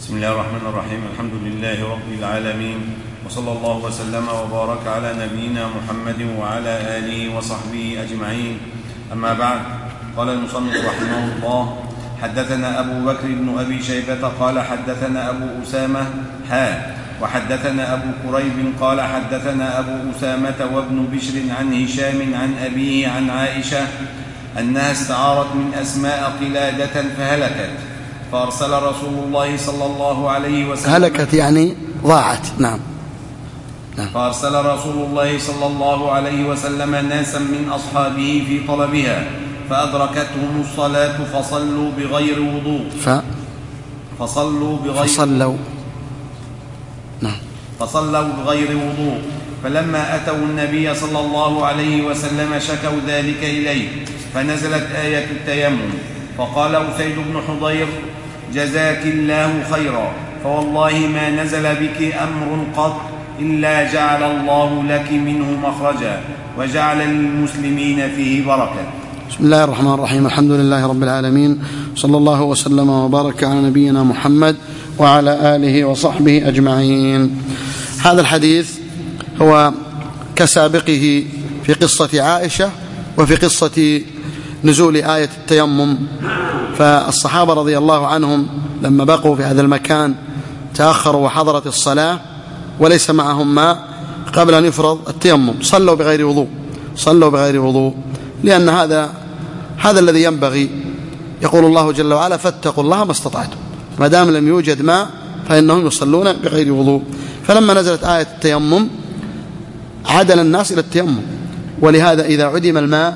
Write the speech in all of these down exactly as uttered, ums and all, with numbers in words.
بسم الله الرحمن الرحيم. الحمد لله رب العالمين، وصلى الله وسلم وبارك على نبينا محمد وعلى آله وصحبه أجمعين. أما بعد، قال المصنف رحمه الله: حدثنا أبو بكر بن أبي شيبة قال حدثنا أبو أسامة حا وحدثنا أبو كريب قال حدثنا أبو أسامة وابن بشر عن هشام عن أبيه عن عائشة أنها استعارت من أسماء قلادة فهلكت، فأرسل رسول الله صلى الله عليه وسلم هلكت يعني ضاعت. نعم. نعم. فأرسل رسول الله صلى الله عليه وسلم ناسا من أصحابه في طلبها، فأدركتهم الصلاة فصلوا بغير وضوء ف... فصلوا بغير فصلوا نعم فصلوا بغير وضوء فلما أتوا النبي صلى الله عليه وسلم شكوا ذلك إليه، فنزلت آية التيمم، فقال أسيد بن حضير: جزاك الله خيرا، فوالله ما نزل بك أمر قط إلا جعل الله لك منه مخرجا وجعل للمسلمين فيه بركة. بسم الله الرحمن الرحيم. الحمد لله رب العالمين، صلى الله وسلم وبارك على نبينا محمد وعلى آله وصحبه أجمعين. هذا الحديث هو كسابقه في قصة عائشة وفي قصة نزول آية التيمم. فالصحابة رضي الله عنهم لما بقوا في هذا المكان تأخروا وحضرت الصلاة وليس معهم ماء قبل أن يفرض التيمم، صلوا بغير وضوء صلوا بغير وضوء لأن هذا هذا الذي ينبغي. يقول الله جل وعلا: فاتقوا الله ما استطعتم، ما دام لم يوجد ماء فإنهم يصلون بغير وضوء. فلما نزلت آية التيمم عدل الناس إلى التيمم، ولهذا إذا عدم الماء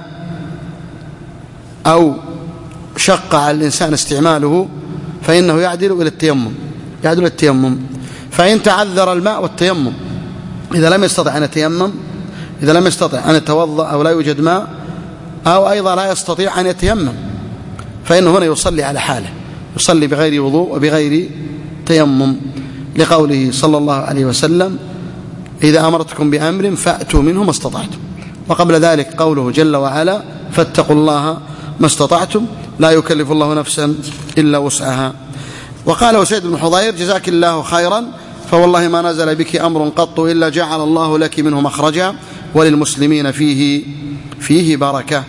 أو شق على الإنسان استعماله فإنه يعدل إلى التيمم يعدل إلى التيمم فإن تعذر الماء والتيمم، إذا لم يستطع أن يتيمم إذا لم يستطع أن يتوضأ أو لا يوجد ماء أو أيضا لا يستطيع أن يتيمم، فإنه هنا يصلي على حاله، يصلي بغير وضوء وبغير تيمم، لقوله صلى الله عليه وسلم: إذا أمرتكم بأمر فأتوا منه ما استطعتم. وقبل ذلك قوله جل وعلا: فاتقوا الله ما استطعتم، لا يكلف الله نفسا إلا وسعها. وقال أسيد بن حضير: جزاك الله خيرا، فوالله ما نزل بك أمر قط إلا جعل الله لك منه مخرجا وللمسلمين فيه فيه بركة.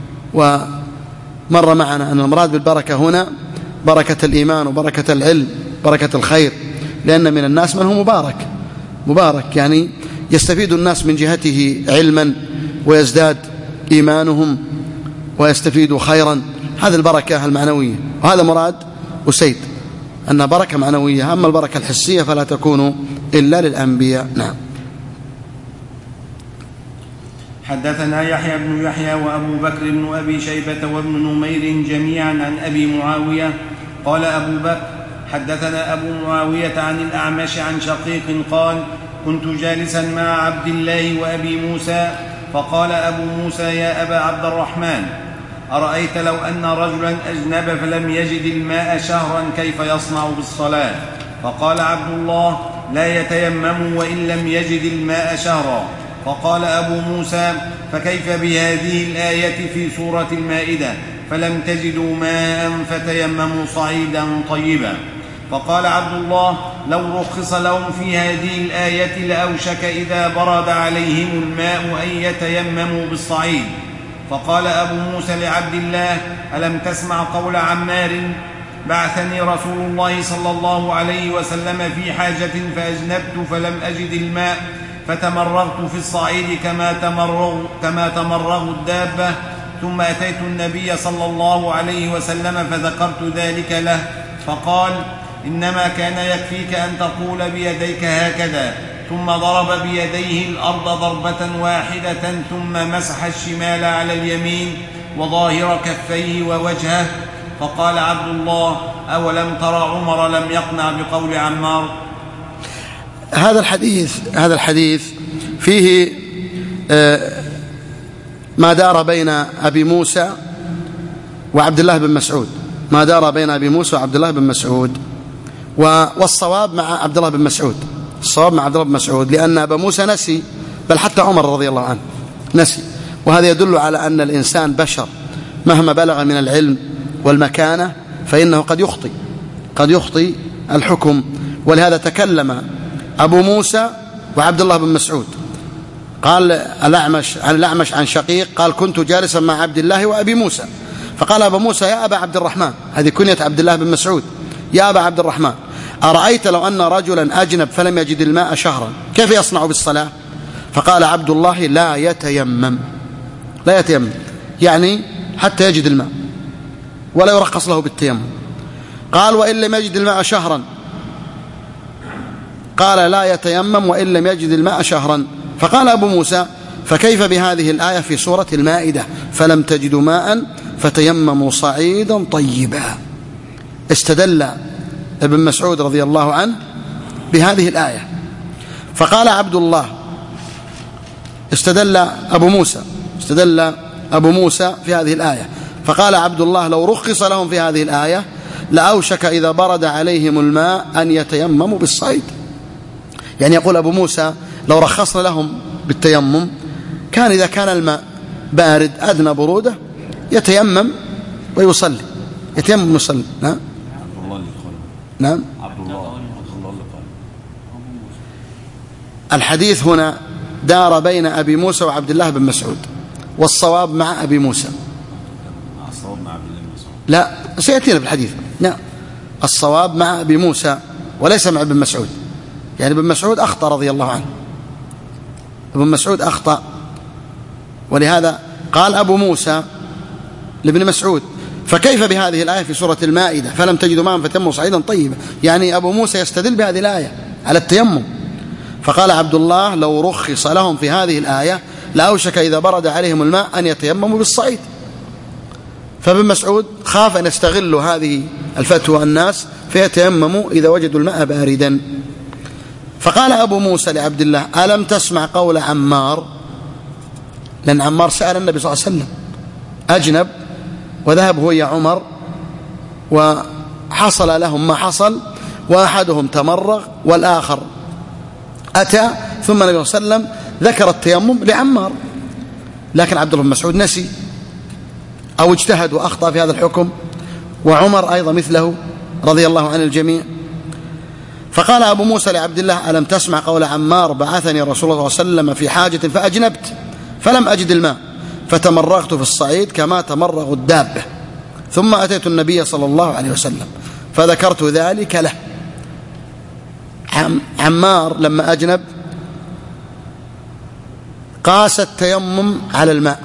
ومر معنا أن المراد بالبركة هنا بركة الإيمان وبركة العلم، بركة الخير، لأن من الناس من هو مبارك مبارك يعني يستفيد الناس من جهته علما ويزداد إيمانهم ويستفيدوا خيرا. هذه البركة المعنوية، وهذا مراد أسيد أنها بركة معنوية. أما البركة الحسية فلا تكون إلا للأنبياء. نعم. حدثنا يحيى بن يحيى وأبو بكر بن أبي شيبة وابن نمير جميعا عن أبي معاوية قال أبو بكر: حدثنا أبو معاوية عن الأعمش عن شقيق قال: كنت جالسا مع عبد الله وأبي موسى، فقال أبو موسى: يا أبا عبد الرحمن، أرأيت لو أن رجلا أجنب فلم يجد الماء شهرا كيف يصنع بالصلاة؟ فقال عبد الله: لا يتيمم وإن لم يجد الماء شهرا. فقال أبو موسى: فكيف بهذه الآية في سورة المائدة: فلم تجدوا ماء فتيمموا صعيدا طيبا؟ فقال عبد الله: لو رخص لهم في هذه الآية لأوشك إذا برد عليهم الماء أن يتيمموا بالصعيد. فقال أبو موسى لعبد الله: ألم تسمع قول عمار: بعثني رسول الله صلى الله عليه وسلم في حاجة فأجنبت فلم أجد الماء فتمرغت في الصعيد كما تمرغ, كما تمرغ الدابة، ثم أتيت النبي صلى الله عليه وسلم فذكرت ذلك له، فقال: إنما كان يكفيك أن تقول بيديك هكذا، ثم ضرب بيديه الأرض ضربة واحدة، ثم مسح الشمال على اليمين وظاهر كفيه ووجهه. فقال عبد الله: أولم ترى عمر لم يقنع بقول عمار؟ هذا الحديث هذا الحديث فيه ما دار بين أبي موسى وعبد الله بن مسعود ما دار بين أبي موسى وعبد الله بن مسعود والصواب مع عبد الله بن مسعود الصواب مع عبد الله بن مسعود لأن أبا موسى نسي، بل حتى عمر رضي الله عنه نسي. وهذا يدل على أن الإنسان بشر مهما بلغ من العلم والمكانة فإنه قد يخطئ قد يخطئ الحكم. ولهذا تكلم أبو موسى وعبد الله بن مسعود. قال الأعمش عن الأعمش عن شقيق قال كنت جالسا مع عبد الله وأبي موسى، فقال أبو موسى يا أبا عبد الرحمن، هذه كنية عبد الله بن مسعود، يا أبا عبد الرحمن أرأيت لو أن رجلا أجنب فلم يجد الماء شهرا كيف يصنع بالصلاة؟ فقال عبد الله لا يتيمم، لا يتيمم يعني حتى يجد الماء، ولا يرخص له بالتيمم. قال وإن لم يجد الماء شهرا، قال لا يتيمم وإن لم يجد الماء شهرا. فقال أبو موسى فكيف بهذه الآية في سورة المائدة فلم تجدوا ماء فتيمموا صعيدا طيبا؟ استدل ابن مسعود رضي الله عنه بهذه الآية. فقال عبد الله استدل أبو موسى استدل أبو موسى في هذه الآية، فقال عبد الله لو رخص لهم في هذه الآية لأوشك إذا برد عليهم الماء أن يتيمموا بالصعيد. يعني يقول أبو موسى لو رخصنا لهم بالتيمم كان إذا كان الماء بارد أدنى برودة يتيمم ويصلي، يتيمم ويصلي. نعم نعم الحديث هنا دار بين أبي موسى وعبد الله بن مسعود، والصواب مع أبي موسى. الصواب مع عبد الله بن مسعود لا سيأتينا بالحديث. نعم الصواب مع أبي موسى وليس مع ابن مسعود. يعني ابن مسعود أخطأ رضي الله عنه، ابن مسعود أخطأ، ولهذا قال أبو موسى لابن مسعود فكيف بهذه الآية في سورة المائدة فلم تجدوا ماء فتيمموا صعيدا طيبا؟ يعني أبو موسى يستدل بهذه الآية على التيمم. فقال عبد الله لو رخص لهم في هذه الآية لأوشك إذا برد عليهم الماء أن يتيمموا بالصعيد. فابن مسعود خاف أن يستغلوا هذه الفتوى الناس فيتيمموا إذا وجدوا الماء باردا. فقال أبو موسى لعبد الله ألم تسمع قول عمار؟ لأن عمار سأل النبي صلى الله عليه وسلم أجنب وذهب هو يا عمر وحصل لهم ما حصل، وأحدهم تمرغ والآخر أتى، ثم النبي صلى الله عليه وسلم ذكر التيمم لعمار، لكن عبد الله بن مسعود نسي أو اجتهد وأخطأ في هذا الحكم، وعمر أيضا مثله رضي الله عن الجميع. فقال أبو موسى لعبد الله ألم تسمع قول عمار بعثني رسول الله صلى الله عليه وسلم في حاجة فأجنبت فلم أجد الماء فتمرغت في الصعيد كما تمرغ الدابة، ثم أتيت النبي صلى الله عليه وسلم فذكرت ذلك له. عمار لما أجنب قاس التيمم على الماء،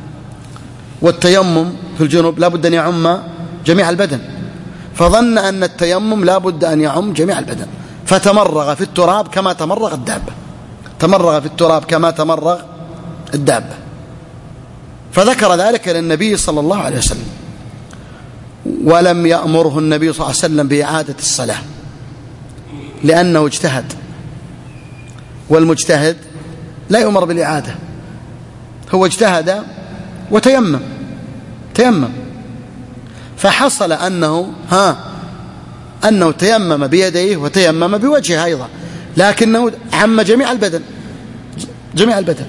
والتيمم في الجنوب لا بد أن يعم جميع البدن، فظن أن التيمم لا بد أن يعم جميع البدن، فتمرغ في التراب كما تمرغ الدابة، تمرغ في التراب كما تمرغ الدابة، فذكر ذلك للنبي صلى الله عليه وسلم، ولم يأمره النبي صلى الله عليه وسلم بإعادة الصلاة لأنه اجتهد، والمجتهد لا يؤمر بالإعادة، هو اجتهد وتيمم تيمم فحصل أنه ها أنه تيمم بيديه وتيمم بوجهه أيضا، لكنه عم جميع البدن جميع البدن.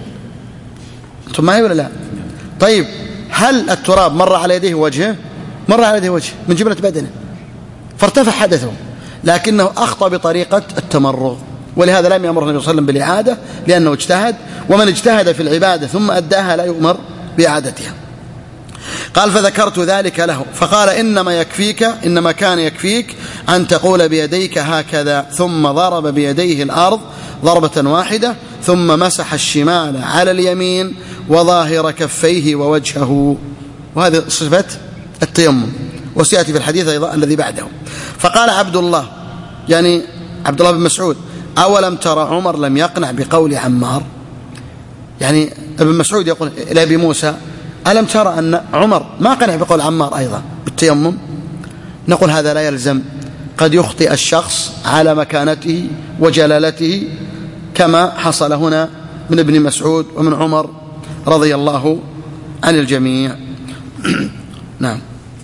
ثم هي ولا لا؟ طيب هل التراب مر على يديه وجهه؟ مر على يديه وجهه من جملة بدنه فارتفع حدثه، لكنه أخطأ بطريقة التمرغ، ولهذا لم يأمر النبي صلى الله عليه وسلم بالإعادة لأنه اجتهد، ومن اجتهد في العبادة ثم أداها لا يؤمر بإعادتها. قال فذكرت ذلك له فقال إنما يكفيك إنما كان يكفيك أن تقول بيديك هكذا، ثم ضرب بيديه الأرض ضربة واحدة، ثم مسح الشمال على اليمين وظاهر كفيه ووجهه، وهذه صفة التيمم، وسيأتي في الحديث أيضا الذي بعده. فقال عبد الله يعني عبد الله بن مسعود أولم ترى عمر لم يقنع بقول عمار؟ يعني ابن مسعود يقول إلى أبي موسى ألم ترى أن عمر ما قنع بقول عمار أيضا بالتيمم؟ نقول هذا لا يلزم، قد يخطئ الشخص على مكانته وجلالته كما حصل هنا من ابن مسعود ومن عمر رضي الله عن الجميع. نعم.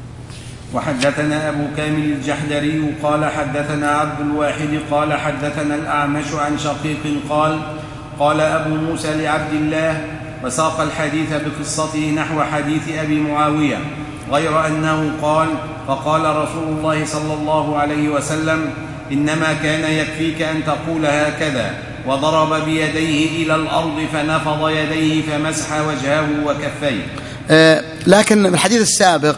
وحدثنا أبو كامل الجحدري قال حدثنا عبد الواحد قال حدثنا الأعمش عن شقيق قال قال أبو موسى لعبد الله، وساق الحديث بقصته نحو حديث أبي معاوية، غير أنه قال فقال رسول الله صلى الله عليه وسلم إنما كان يكفيك أن تقول هكذا، وضرب بيديه إلى الأرض فنفض يديه فمسح وجهه وكفيه. آه لكن الحديث السابق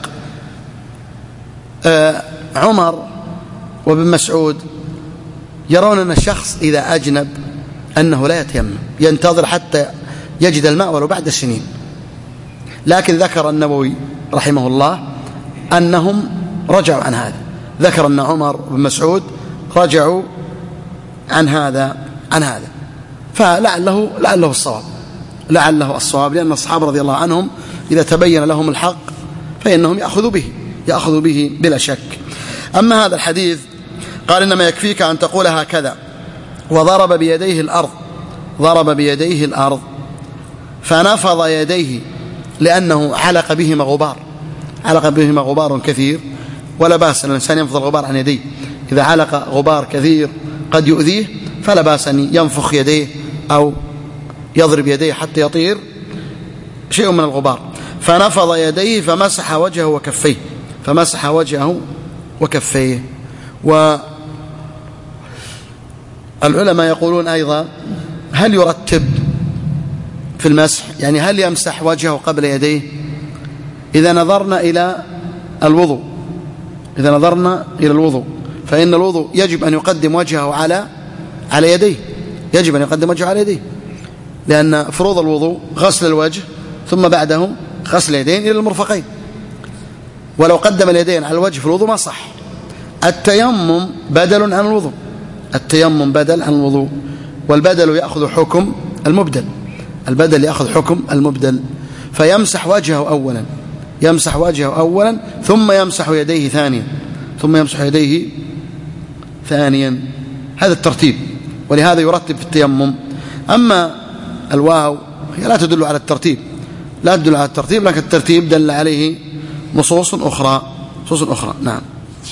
آه عمر وابن مسعود يرون أن الشخص إذا أجنب أنه لا يتيمم، ينتظر حتى يجد الماء ولو بعد سنين. لكن ذكر النووي رحمه الله أنهم رجعوا عن هذا، ذكر أن عمر وابن مسعود رجعوا عن هذا عن هذا فلعله لعله الصواب لعله الصواب لأن الصحابة رضي الله عنهم إذا تبين لهم الحق فإنهم يأخذوا به يأخذوا به بلا شك. أما هذا الحديث قال إنما يكفيك أن تقول هكذا، وضرب بيديه الأرض ضرب بيديه الأرض فنفض يديه لأنه علق بهما غبار علق بهما غبار كثير، ولا بأس أن الإنسان ينفض الغبار عن يديه. إذا علق غبار كثير قد يؤذيه فلا بأس أن ينفخ يديه أو يضرب يديه حتى يطير شيء من الغبار. فنفض يديه فمسح وجهه وكفيه فمسح وجهه وكفيه. والعلماء يقولون أيضا هل يرتب في المسح، يعني هل يمسح وجهه قبل يديه؟ إذا نظرنا إلى الوضوء إذا نظرنا إلى الوضوء فإن الوضوء يجب أن يقدم وجهه على على يديه يجب أن يقدم وجهه على يديه، لأن فروض الوضوء غسل الوجه ثم بعده غسل اليدين إلى المرفقين، ولو قدم اليدين على الوجه في الوضوء ما صح. التيمم بدل عن الوضوء التيمم بدل عن الوضوء والبدل يأخذ حكم المبدل البدل يأخذ حكم المبدل فيمسح وجهه أولا يمسح وجهه أولا ثم يمسح يديه ثانيا ثم يمسح يديه ثانيا هذا الترتيب، ولهذا يرتب في التيمم. أما الواو هي لا تدل على الترتيب لا تدل على الترتيب لكن الترتيب دل عليه نصوص أخرى نصوص أخرى. نعم.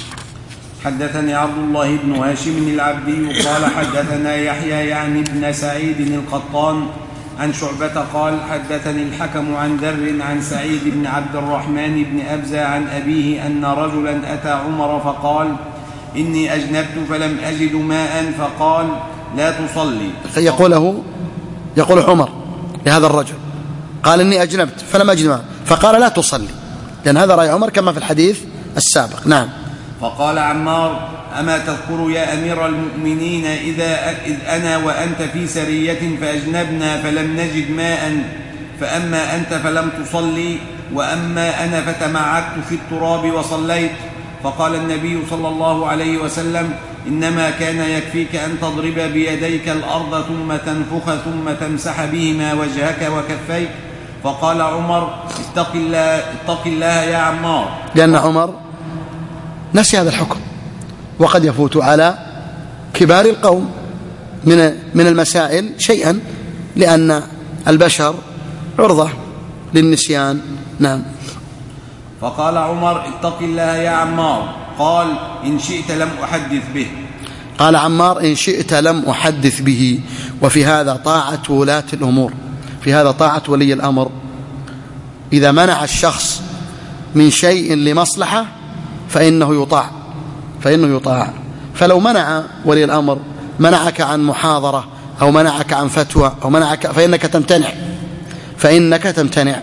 حدثني عبد الله بن هاشم العبدي قال حدثنا يحيى يعني ابن سعيد القطان عن شعبة قال حدثني الحكم عن ذر عن سعيد بن عبد الرحمن بن أبزة عن أبيه أن رجلا أتى عمر فقال إني أجنبت فلم أجد ماء فقال لا تصلي. يقوله يقول عمر لهذا الرجل قال إني أجنبت فلم أجد ماء فقال لا تصلي، لأن هذا رأي عمر كما في الحديث السابق. نعم. فقال عمار أما تذكر يا أمير المؤمنين إذا إذ أنا وأنت في سرية فأجنبنا فلم نجد ماء فأما أنت فلم تصلي وأما أنا فتمعكت في التراب وصليت. فقال النبي صلى الله عليه وسلم إنما كان يكفيك أن تضرب بيديك الأرض ثم تنفخ ثم تمسح بهما وجهك وكفيك. فقال عمر اتق الله, اتق الله يا عمار، لأن عمر نسي هذا الحكم وقد يفوت على كبار القوم من من المسائل شيئا، لأن البشر عرضة للنسيان. نعم. فقال عمر اتق الله يا عمار، قال إن شئت لم أحدث به. قال عمار إن شئت لم أحدث به. وفي هذا طاعة ولاة الأمور في هذا طاعة ولي الأمر. إذا منع الشخص من شيء لمصلحة فإنه يطاع فإنه يطاع فلو منع ولي الأمر منعك عن محاضرة أو منعك عن فتوى أو منعك فإنك تمتنع فإنك تمتنع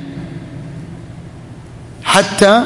حتى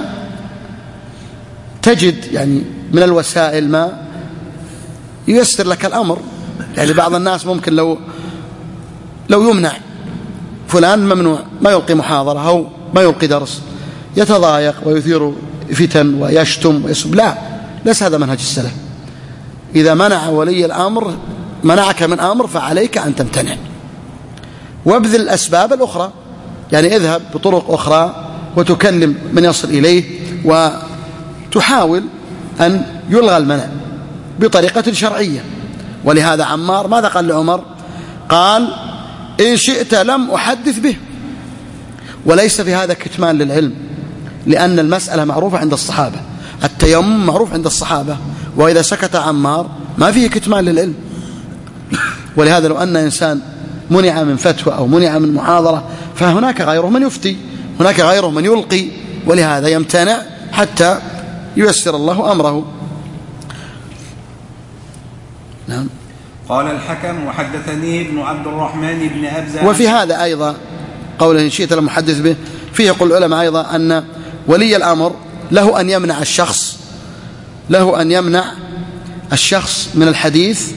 تجد يعني من الوسائل ما ييسر لك الأمر. يعني بعض الناس ممكن لو لو يمنع فلان ممنوع ما يلقي محاضرة أو ما يلقي درس يتضايق ويثير فتن ويشتم ويسب. لا ليس هذا منهج السلف. إذا منع ولي الأمر منعك من أمر فعليك أن تمتنع وابذل الأسباب الأخرى، يعني اذهب بطرق أخرى وتكلم من يصل إليه وتحاول أن يلغى المنع بطريقة شرعية. ولهذا عمار ماذا قال لعمر؟ قال إن شئت لم أحدث به. وليس في هذا كتمان للعلم، لأن المسألة معروفة عند الصحابة، التيمم معروف عند الصحابة، وإذا سكت عمار ما فيه كتمان للعلم. ولهذا لو أن إنسان منع من فتوى أو منع من محاضرة فهناك غيره من يفتي، هناك غيره من يلقي، ولهذا يمتنع حتى ييسر الله أمره. نعم. قال الحكم وحدثني ابن عبد الرحمن بن أبزة. وفي هذا أيضا قوله إن شئت المحدث به فيه يقول العلماء أيضا أن ولي الأمر له أن يمنع الشخص له أن يمنع الشخص من الحديث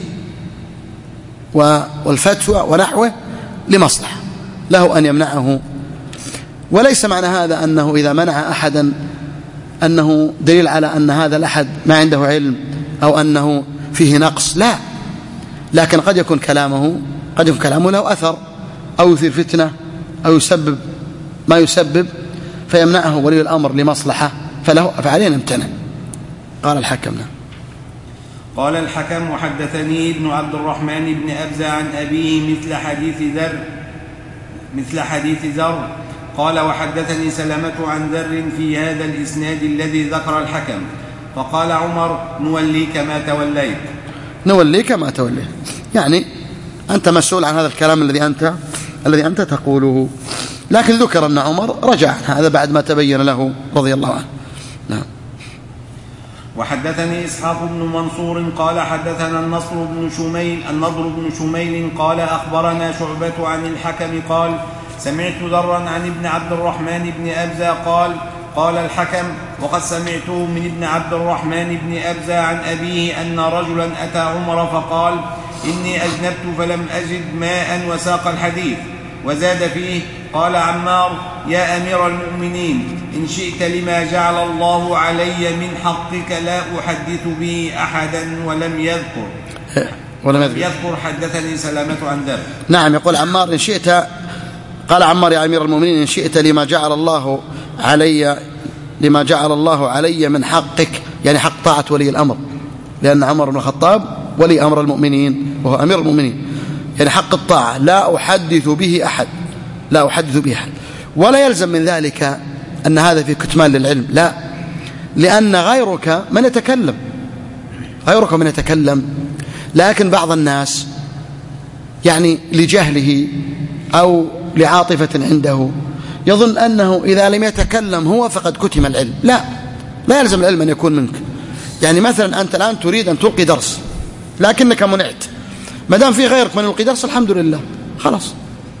والفتوى ونحوه لمصلحة، له أن يمنعه. وليس معنى هذا أنه إذا منع أحدا أنه دليل على أن هذا الأحد ما عنده علم أو أنه فيه نقص، لا، لكن قد يكون كلامه قد يكون كلامه له أثر أو يثير فتنة أو يسبب ما يسبب فيمنعه ولي الأمر لمصلحة فله فعليه أن يمتنع. قال الحكم. قال الحكم وحدثني ابن عبد الرحمن بن أبزة عن أبيه مثل حديث ذر مثل حديث ذر قال وحدثني سلمة عن ذر في هذا الإسناد الذي ذكر الحكم، فقال عمر نوليك ما توليت. نوليك ما توليت يعني أنت مسؤول عن هذا الكلام الذي أنت الذي أنت تقوله. لكن ذكر أن عمر رجع عن هذا بعد ما تبين له رضي الله عنه. نعم. وحدثني إسحاق بن منصور قال حدثنا النصر بن شميل النضر بن شميل قال أخبرنا شعبة عن الحكم قال سمعت ذرا عن ابن عبد الرحمن بن أبزة قال قال الحكم وقد سمعته من ابن عبد الرحمن بن أبزة عن أبيه أن رجلا أتى عمر فقال إني أجنبت فلم أجد ماء وساق الحديث. وزاد فيه قال عمار يا أمير المؤمنين إن شئت لما جعل الله علي من حقك لا أحدث به أحدا ولم يذكر ولم يذكر, يذكر حدثني سلامة عن ذر. نعم. يقول عمار إن شئت قال عمار يا أمير المؤمنين إن شئت لما جعل الله علي لما جعل الله علي من حقك يعني حق طاعة ولي الأمر، لأن عمر بن الخطاب ولي أمر المؤمنين وهو أمير المؤمنين، يعني حق الطاعة لا أحدث به أحد لا أحدث به أحد. ولا يلزم من ذلك أن هذا في كتمان للعلم، لا، لأن غيرك من يتكلم غيرك من يتكلم لكن بعض الناس يعني لجهله أو لعاطفة عنده يظن أنه إذا لم يتكلم هو فقد كتم العلم. لا، لا يلزم العلم أن يكون منك. يعني مثلا أنت الآن تريد أن تلقي درس لكنك منعت، ما دام في غيرك من يلقي درس الحمد لله، خلاص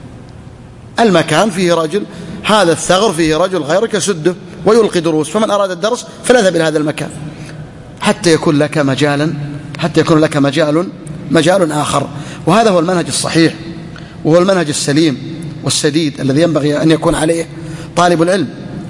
المكان فيه رجل، هذا الثغر فيه رجل غيرك يسده ويلقي دروس، فمن أراد الدرس فليذهب إلى هذا المكان حتى يكون لك مجالا حتى يكون لك مجال مجال آخر. وهذا هو المنهج الصحيح وهو المنهج السليم والسديد الذي ينبغي أن يكون عليه طالب العلم.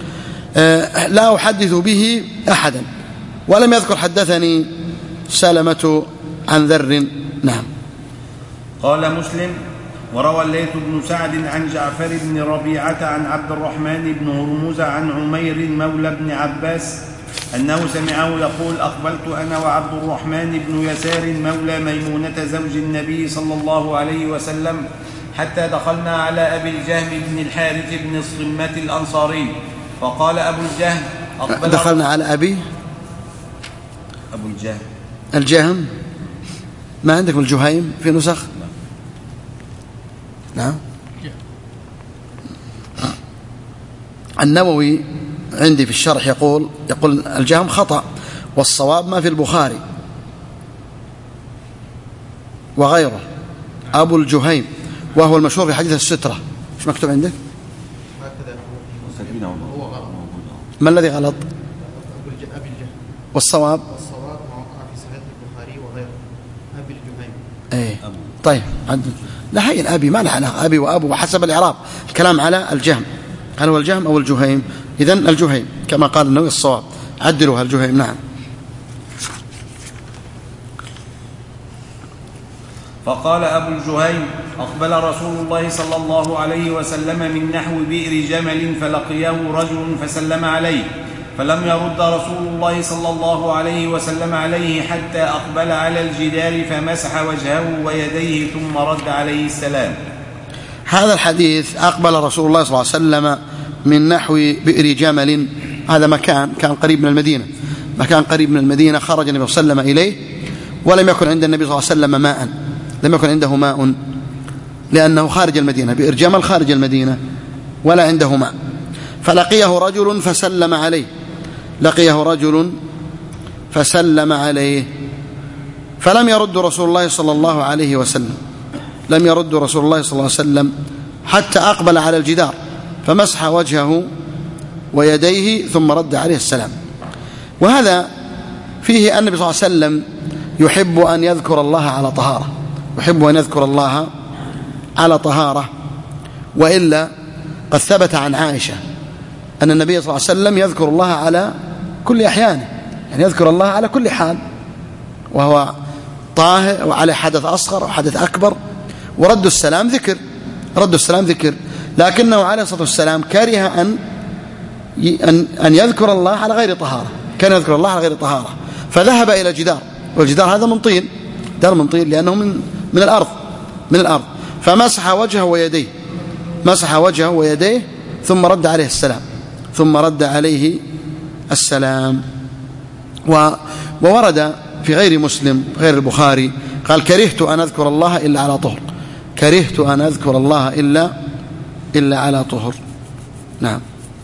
أه لا أحدث به أحدا. ولم يذكر حدثني سلمة عن ذر. نعم. قال مسلم وروى الليث بن سعد عن جعفر بن ربيعة عن عبد الرحمن بن هرمز عن عمير مولى بن عباس أنه سمعه يقول أقبلت أنا وعبد الرحمن بن يسار مولى ميمونة زوج النبي صلى الله عليه وسلم حتى دخلنا على أبي الجهم بن الحارث بن الصمة الأنصاري فقال أبو الجهم أقبل دخلنا على أبي أبو الجهم الجهم ما عندك الجهيم في نسخ؟ نعم. النووي عندي في الشرح يقول يقول الجهم خطأ والصواب ما في البخاري وغيره أبو الجهيم وهو المشهور في حديث السترة. ايش مكتوب عندك؟ ما الذي غلط؟ والصواب والصواب ما وقع في صحيح البخاري وغيره أبي الجهيم. ايه طيب لا هي الأبي ما له علاقة، أبي وأبو وحسب الإعراب الكلام على الجهم، هل هو الجهم أو الجهيم؟ إذن الجهيم كما قال النووي الصواب، عدلوها الجهيم. نعم. فقال أبو الجهيم أقبل رسول الله صلى الله عليه وسلم من نحو بئر جمل فلقيه رجل فسلم عليه فلم يرد رسول الله صلى الله عليه وسلم عليه حتى أقبل على الجدار فمسح وجهه ويديه ثم رد عليه السلام. هذا الحديث أقبل رسول الله صلى الله عليه وسلم من نحو بئر جمل، هذا مكان كان قريب من المدينة، مكان قريب من المدينة خرج النبي صلى الله عليه وسلم إليه ولم يكن عند النبي صلى الله عليه وسلم ماء، لم يكن عنده ماء لأنه خارج المدينة، بئر جمل خارج المدينة ولا عنده ماء. فلقيه رجل فسلم عليه لقيه رجل فسلم عليه فلم يرد رسول الله صلى الله عليه وسلم لم يرد رسول الله صلى الله عليه وسلم حتى أقبل على الجدار فمسح وجهه ويديه ثم رد عليه السلام. وهذا فيه أن النبي صلى الله عليه وسلم يحب أن يذكر الله على طهارة يحب أن يذكر الله على طهارة وإلا قد ثبت عن عائشة أن النبي صلى الله عليه وسلم يذكر الله على كل أحيانه، يعني يذكر الله على كل حال وهو طاهر وعلى حدث أصغر وحدث أكبر. ورد السلام ذكر رد السلام ذكر لكنه عليه الصلاة والسلام كره أن أن يذكر الله على غير طهارة كان يذكر الله على غير طهارة فذهب إلى جدار، والجدار هذا من طين دار من طين لأنه من من الأرض من الأرض فمسح وجهه ويديه مسح وجهه ويديه ثم رد عليه السلام ثم رد عليه السلام. وورد في غير مسلم غير البخاري قال كرهت أن أذكر الله إلا على طهر كرهت أن أذكر الله إلا إلا على طهر. نعم.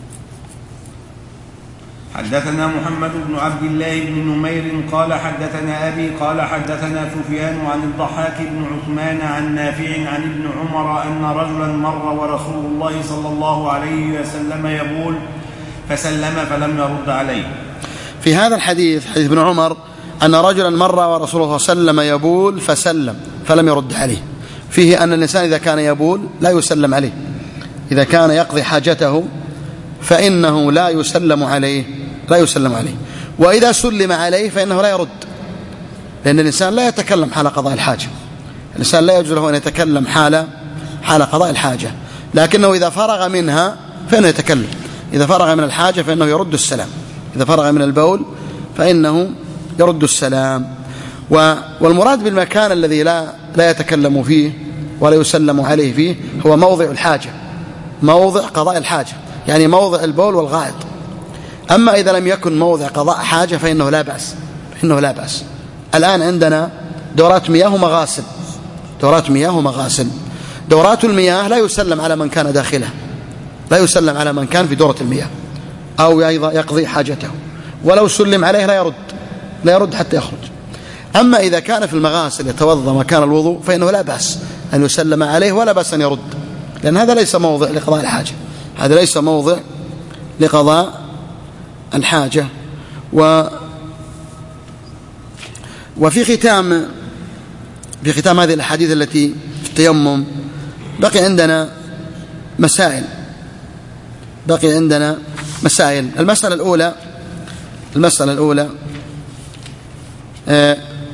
حدثنا محمد بن عبد الله بن نمير قال حدثنا أبي قال حدثنا سفيان عن الضحاك بن عثمان عن نافع عن ابن عمر أن رجلا مر ورسول الله صلى الله عليه وسلم يبول فسلم فلم يرد عليه. في هذا الحديث حديث ابن عمر أن رجلا مر ورسول الله صلى الله عليه وسلم يبول فسلم فلم يرد عليه. فيه أن الإنسان إذا كان يبول لا يسلم عليه، إذا كان يقضي حاجته فإنه لا يسلم عليه لا يسلم عليه وإذا سلم عليه فإنه لا يرد، لأن الإنسان لا يتكلم حال قضاء الحاجة الإنسان لا يجوز له أن يتكلم حال حال قضاء الحاجة، لكنه إذا فرغ منها فإنه يتكلم. إذا فرغ من الحاجة فإنه يرد السلام، إذا فرغ من البول فإنه يرد السلام. والمراد بالمكان الذي لا لا يتكلم فيه ولا يسلم عليه فيه هو موضع الحاجة، موضع قضاء الحاجة، يعني موضع البول والغائط. أما إذا لم يكن موضع قضاء حاجة فإنه لا بأس فإنه لا بأس. الآن عندنا دورات مياه ومغاسل دورات مياه ومغاسل دورات المياه لا يسلم على من كان داخلها، لا يسلم على من كان في دورة المياه أو أيضا يقضي حاجته، ولو سلم عليه لا يرد لا يرد حتى يخرج. أما إذا كان في المغاسل يتوضأ مكان الوضوء فإنه لا بأس أن يسلم عليه ولا بأس أن يرد، لأن هذا ليس موضع لقضاء الحاجة هذا ليس موضع لقضاء الحاجة. و وفي ختام في ختام هذه الأحاديث التي في التيمم بقي عندنا مسائل بقي عندنا مسائل المسألة الأولى المسألة الأولى آه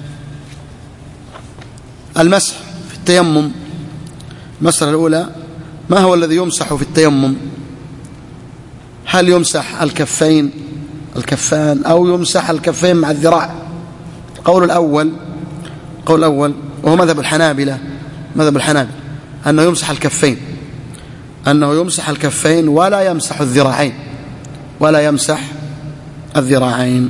المسح في التيمم. المسألة الأولى ما هو الذي يمسح في التيمم؟ هل يمسح الكفين الكفان أو يمسح الكفين مع الذراع؟ القول الأول القول الأول وهو مذهب الحنابلة مذهب الحنابلة أنه يمسح الكفين أنه يمسح الكفين ولا يمسح الذراعين ولا يمسح الذراعين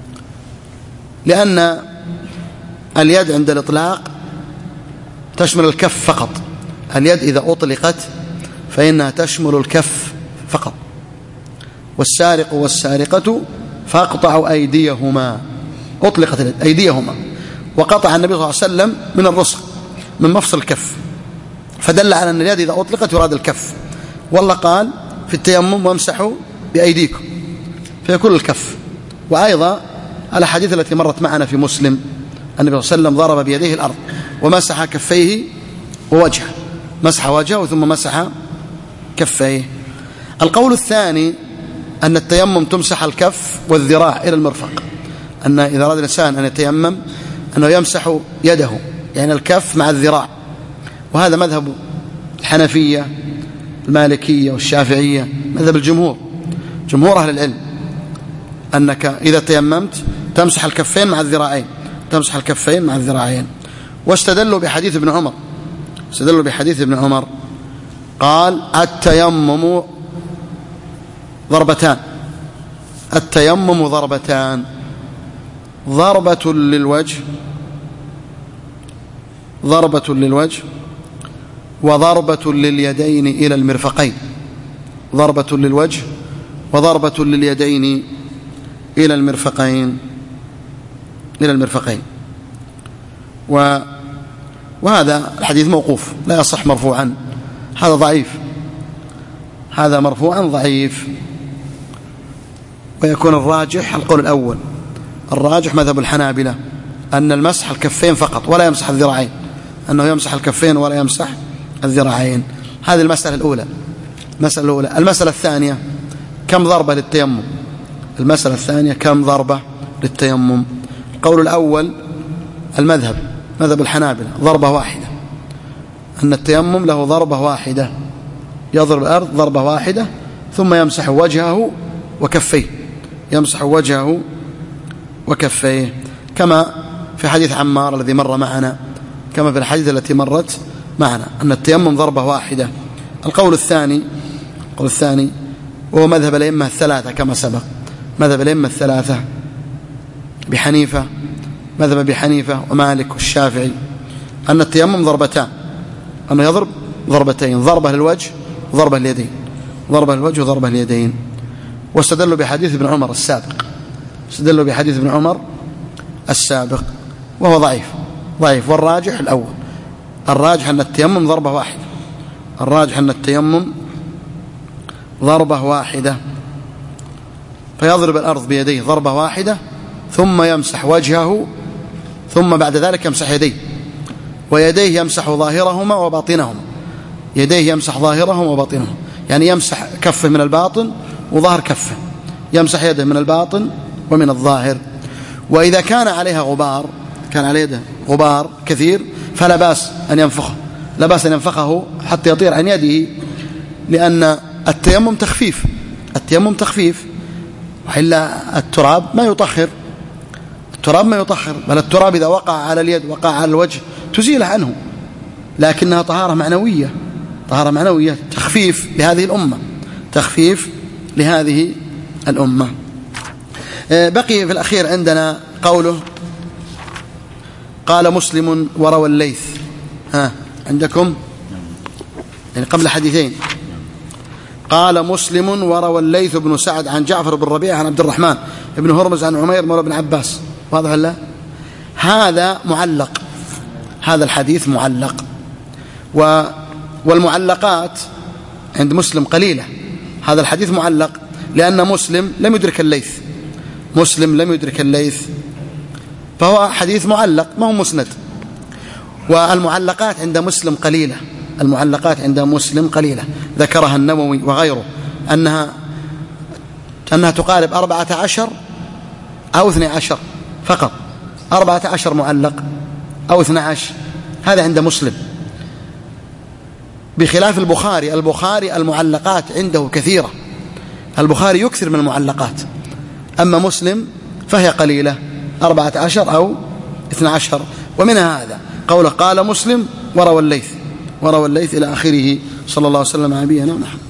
لأن اليد عند الإطلاق تشمل الكف فقط. اليد إذا أطلقت فإنها تشمل الكف فقط. والسارق والسارقة فاقطعوا أيديهما أطلقت أيديهما وقطع النبي صلى الله عليه وسلم من الرسغ من مفصل الكف، فدل على أن اليد إذا أطلقت يراد الكف. والله قال في التيمم وامسحوا بأيديكم فيكون الكف. وأيضا الأحاديث التي مرت معنا في مسلم النبي صلى الله عليه وسلم ضرب بيديه الأرض ومسح كفيه ووجهه مسح وجهه ثم مسح كفيه. القول الثاني أن التيمم تمسح الكف والذراع إلى المرفق، أن إذا أراد الإنسان أن يتيمم أنه يمسح يده يعني الكف مع الذراع. وهذا مذهب الحنفية المالكية والشافعية مذهب الجمهور جمهور أهل العلم أنك إذا تيممت تمسح الكفين مع الذراعين تمسح الكفين مع الذراعين. واستدلوا بحديث ابن عمر استدلوا بحديث ابن عمر قال التيمم ضربتان التيمم ضربتان ضربة للوجه ضربة للوجه وضربة لليدين إلى المرفقين ضربة للوجه وضربة لليدين إلى المرفقين إلى المرفقين و وهذا الحديث موقوف لا يصح مرفوعا، هذا ضعيف، هذا مرفوعا ضعيف. ويكون الراجح القول الأول، الراجح مذهب الحنابلة أن المسح الكفين فقط ولا يمسح الذراعين، أنه يمسح الكفين ولا يمسح الذراعين. هذه المسألة الأولى. المسألة الأولى. المسألة الثانية كم ضربة للتيمم؟ المسألة الثانية كم ضربة للتيمم؟ القول الأول المذهب مذهب الحنابلة ضربة واحدة، أن التيمم له ضربة واحدة، يضرب الأرض ضربة واحدة ثم يمسح وجهه وكفيه، يمسح وجهه وكفيه، كما في حديث عمار الذي مر معنا، كما في الحديث التي مرت معنا أن التيمم ضربة واحدة. القول الثاني القول الثاني وهو مذهب الأئمة الثلاثة كما سبق، مذهب الأئمة الثلاثة بحنيفة، مذهب أبي حنيفة ومالك والشافعي، أن التيمم ضربتان، أنه يضرب ضربتين، ضربة للوجه وضربة لليدين، ضربة للوجه وضربة لليدين. واستدلوا بحديث ابن عمر السابق، استدلوا بحديث ابن عمر السابق وهو ضعيف ضعيف. والراجح الأول، الراجح أن التيمم ضربة واحدة، الراجح أن التيمم ضربة واحدة، فيضرب الأرض بيديه ضربة واحدة ثم يمسح وجهه، ثم بعد ذلك يمسح يديه، ويديه يمسح ظاهرهما وباطنهما، يديه يمسح ظاهرهما وباطنهما، يعني يمسح كفه من الباطن وظهر كفه، يمسح يده من الباطن ومن الظاهر. وإذا كان عليها غبار، كان على يده غبار كثير، فلا بأس أن ينفخه، لا بأس أن ينفخه حتى يطير عن يده، لأن التيمم تخفيف، التيمم تخفيف، وإلا التراب ما يطهر، التراب ما يطهر، بل التراب إذا وقع على اليد وقع على الوجه تزيل عنه، لكنها طهارة معنوية، طهارة معنوية، تخفيف لهذه الأمة، تخفيف لهذه الأمة. بقي في الأخير عندنا قوله قال مسلم وروى الليث، ها عندكم يعني قبل حديثين، قال مسلم وروى الليث بن سعد عن جعفر بن ربيعة عن عبد الرحمن بن هرمز عن عمير مولى بن عباس، واضح ولا؟ هذا معلق، هذا الحديث معلق، و والمعلقات عند مسلم قليلة، هذا الحديث معلق لأن مسلم لم يدرك الليث، مسلم لم يدرك الليث، فهو حديث معلق ما هو مسند. والمعلقات عند مسلم قليلة، المعلقات عند مسلم قليلة، ذكرها النووي وغيره أنها أنها تقارب أربعة عشر أو اثني عشر فقط، أربعة عشر معلق أو اثني عشر، هذا عند مسلم، بخلاف البخاري. البخاري المعلقات عنده كثيرة، البخاري يكثر من المعلقات، أما مسلم فهي قليلة، أربعة عشر أو اثني عشر. ومنها هذا قوله قال مسلم وروى الليث، وروى الليث إلى آخره، صلى الله عليه وسلم على نبينا محمد.